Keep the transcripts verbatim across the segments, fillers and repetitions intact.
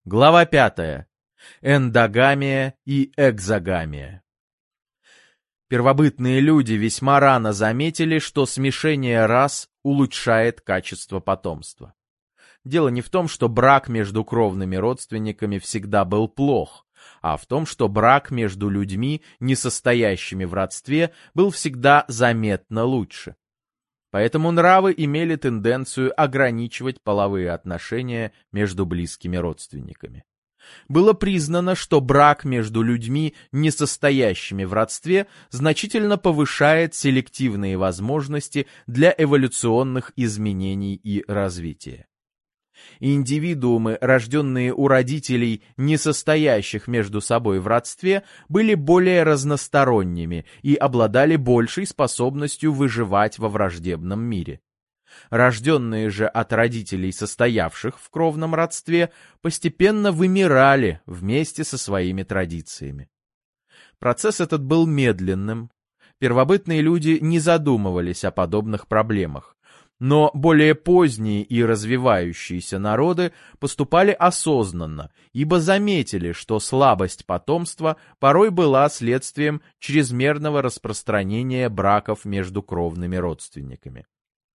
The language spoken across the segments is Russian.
Глава пятая. Эндогамия и экзогамия. Первобытные люди весьма рано заметили, что смешение рас улучшает качество потомства. Дело не в том, что брак между кровными родственниками всегда был плох, а в том, что брак между людьми, не состоящими в родстве, был всегда заметно лучше. Поэтому нравы имели тенденцию ограничивать половые отношения между близкими родственниками. Было признано, что брак между людьми, не состоящими в родстве, значительно повышает селективные возможности для эволюционных изменений и развития. Индивидуумы, рожденные у родителей, не состоящих между собой в родстве, были более разносторонними и обладали большей способностью выживать во враждебном мире. Рожденные же от родителей, состоявших в кровном родстве, постепенно вымирали вместе со своими традициями. Процесс этот был медленным. Первобытные люди не задумывались о подобных проблемах. Но более поздние и развивающиеся народы поступали осознанно, ибо заметили, что слабость потомства порой была следствием чрезмерного распространения браков между кровными родственниками.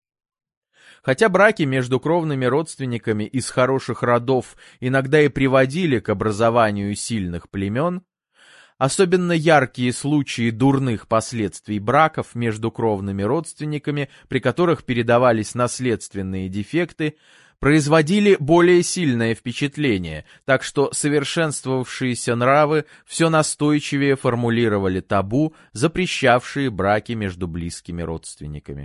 Хотя браки между кровными родственниками из хороших родов иногда и приводили к образованию сильных племен, особенно яркие случаи дурных последствий браков между кровными родственниками, при которых передавались наследственные дефекты, производили более сильное впечатление, так что совершенствовавшиеся нравы все настойчивее формулировали табу, запрещавшие браки между близкими родственниками.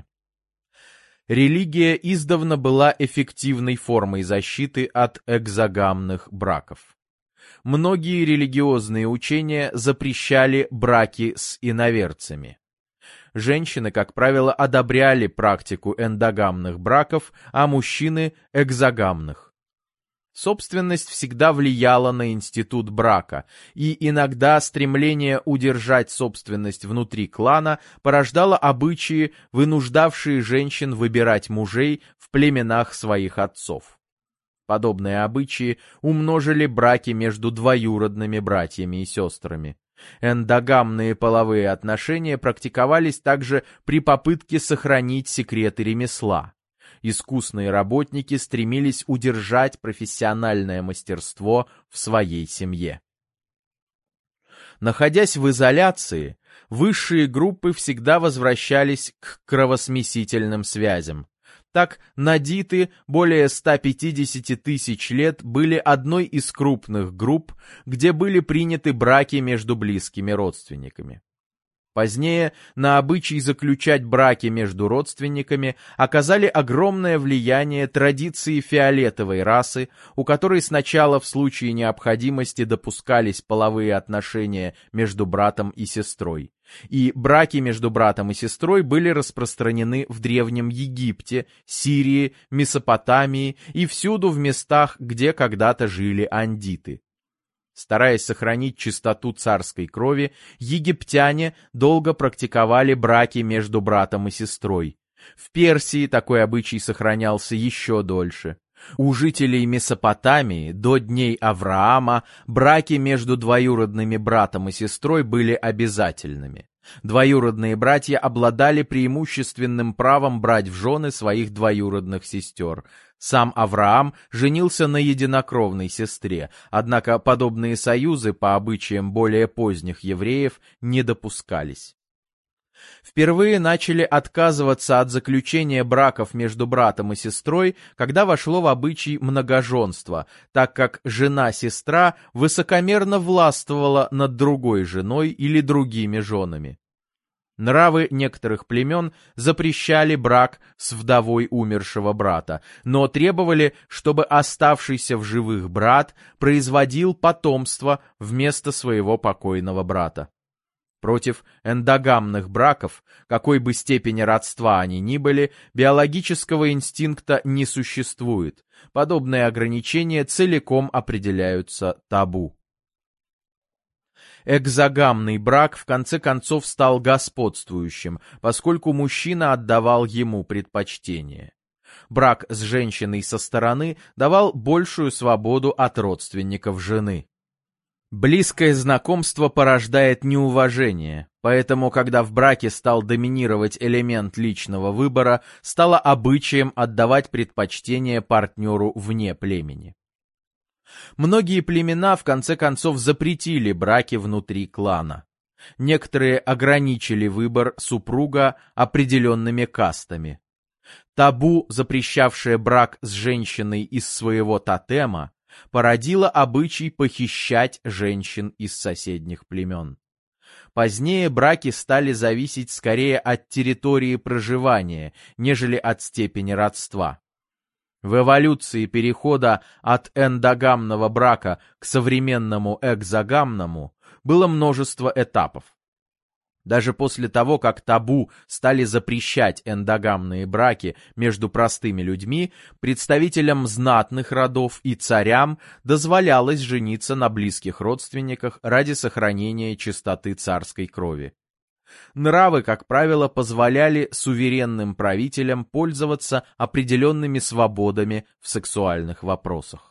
Религия издавна была эффективной формой защиты от экзогамных браков. Многие религиозные учения запрещали браки с иноверцами. Женщины, как правило, одобряли практику эндогамных браков, а мужчины – экзогамных. Собственность всегда влияла на институт брака, и иногда стремление удержать собственность внутри клана порождало обычаи, вынуждавшие женщин выбирать мужей в племенах своих отцов. Подобные обычаи умножили браки между двоюродными братьями и сестрами. Эндогамные половые отношения практиковались также при попытке сохранить секреты ремесла. Искусные работники стремились удержать профессиональное мастерство в своей семье. Находясь в изоляции, высшие группы всегда возвращались к кровосмесительным связям. Так, надиты более ста пятидесяти тысяч лет были одной из крупных групп, где были приняты браки между близкими родственниками. Позднее на обычай заключать браки между родственниками оказали огромное влияние традиции фиолетовой расы, у которой сначала в случае необходимости допускались половые отношения между братом и сестрой. И браки между братом и сестрой были распространены в Древнем Египте, Сирии, Месопотамии и всюду в местах, где когда-то жили андиты. Стараясь сохранить чистоту царской крови, египтяне долго практиковали браки между братом и сестрой. В Персии такой обычай сохранялся еще дольше. У жителей Месопотамии до дней Авраама браки между двоюродными братом и сестрой были обязательными. Двоюродные братья обладали преимущественным правом брать в жены своих двоюродных сестер. Сам Авраам женился на единокровной сестре, однако подобные союзы по обычаям более поздних евреев не допускались. Впервые начали отказываться от заключения браков между братом и сестрой, когда вошло в обычай многоженство, так как жена-сестра высокомерно властвовала над другой женой или другими женами. Нравы некоторых племен запрещали брак с вдовой умершего брата, но требовали, чтобы оставшийся в живых брат производил потомство вместо своего покойного брата. Против эндогамных браков, какой бы степени родства они ни были, биологического инстинкта не существует. Подобные ограничения целиком определяются табу. Экзогамный брак в конце концов стал господствующим, поскольку мужчина отдавал ему предпочтение. Брак с женщиной со стороны давал большую свободу от родственников жены. Близкое знакомство порождает неуважение, поэтому, когда в браке стал доминировать элемент личного выбора, стало обычаем отдавать предпочтение партнеру вне племени. Многие племена в конце концов запретили браки внутри клана. Некоторые ограничили выбор супруга определенными кастами. Табу, запрещавшее брак с женщиной из своего тотема, породило обычай похищать женщин из соседних племен. Позднее браки стали зависеть скорее от территории проживания, нежели от степени родства. В эволюции перехода от эндогамного брака к современному экзогамному было множество этапов. Даже после того, как табу стали запрещать эндогамные браки между простыми людьми, представителям знатных родов и царям дозволялось жениться на близких родственниках ради сохранения чистоты царской крови. Нравы, как правило, позволяли суверенным правителям пользоваться определенными свободами в сексуальных вопросах.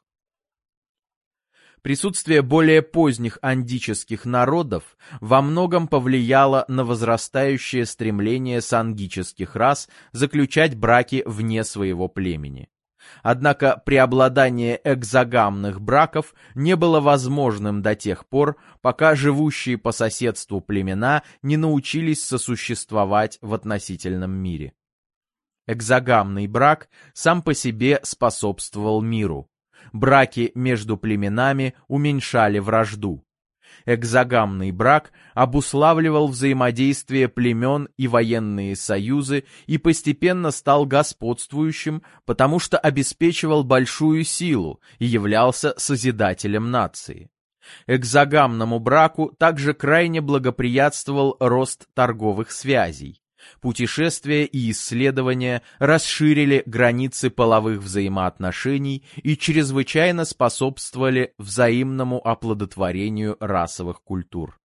Присутствие более поздних андических народов во многом повлияло на возрастающее стремление сангических рас заключать браки вне своего племени. Однако преобладание экзогамных браков не было возможным до тех пор, пока живущие по соседству племена не научились сосуществовать в относительном мире. Экзогамный брак сам по себе способствовал миру. Браки между племенами уменьшали вражду. Экзогамный брак обуславливал взаимодействие племен и военные союзы и постепенно стал господствующим, потому что обеспечивал большую силу и являлся созидателем нации. Экзогамному браку также крайне благоприятствовал рост торговых связей. Путешествия и исследования расширили границы половых взаимоотношений и чрезвычайно способствовали взаимному оплодотворению расовых культур.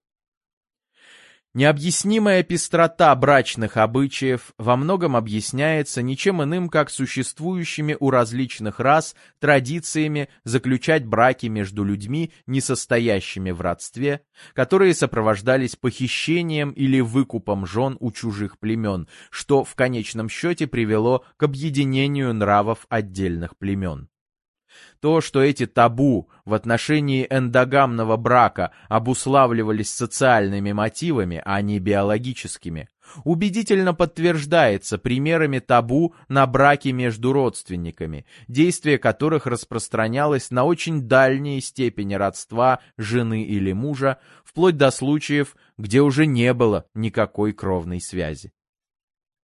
Необъяснимая пестрота брачных обычаев во многом объясняется ничем иным, как существующими у различных рас традициями заключать браки между людьми, не состоящими в родстве, которые сопровождались похищением или выкупом жен у чужих племен, что в конечном счете привело к объединению нравов отдельных племен. То, что эти табу в отношении эндогамного брака обуславливались социальными мотивами, а не биологическими, убедительно подтверждается примерами табу на браки между родственниками, действие которых распространялось на очень дальние степени родства жены или мужа, вплоть до случаев, где уже не было никакой кровной связи.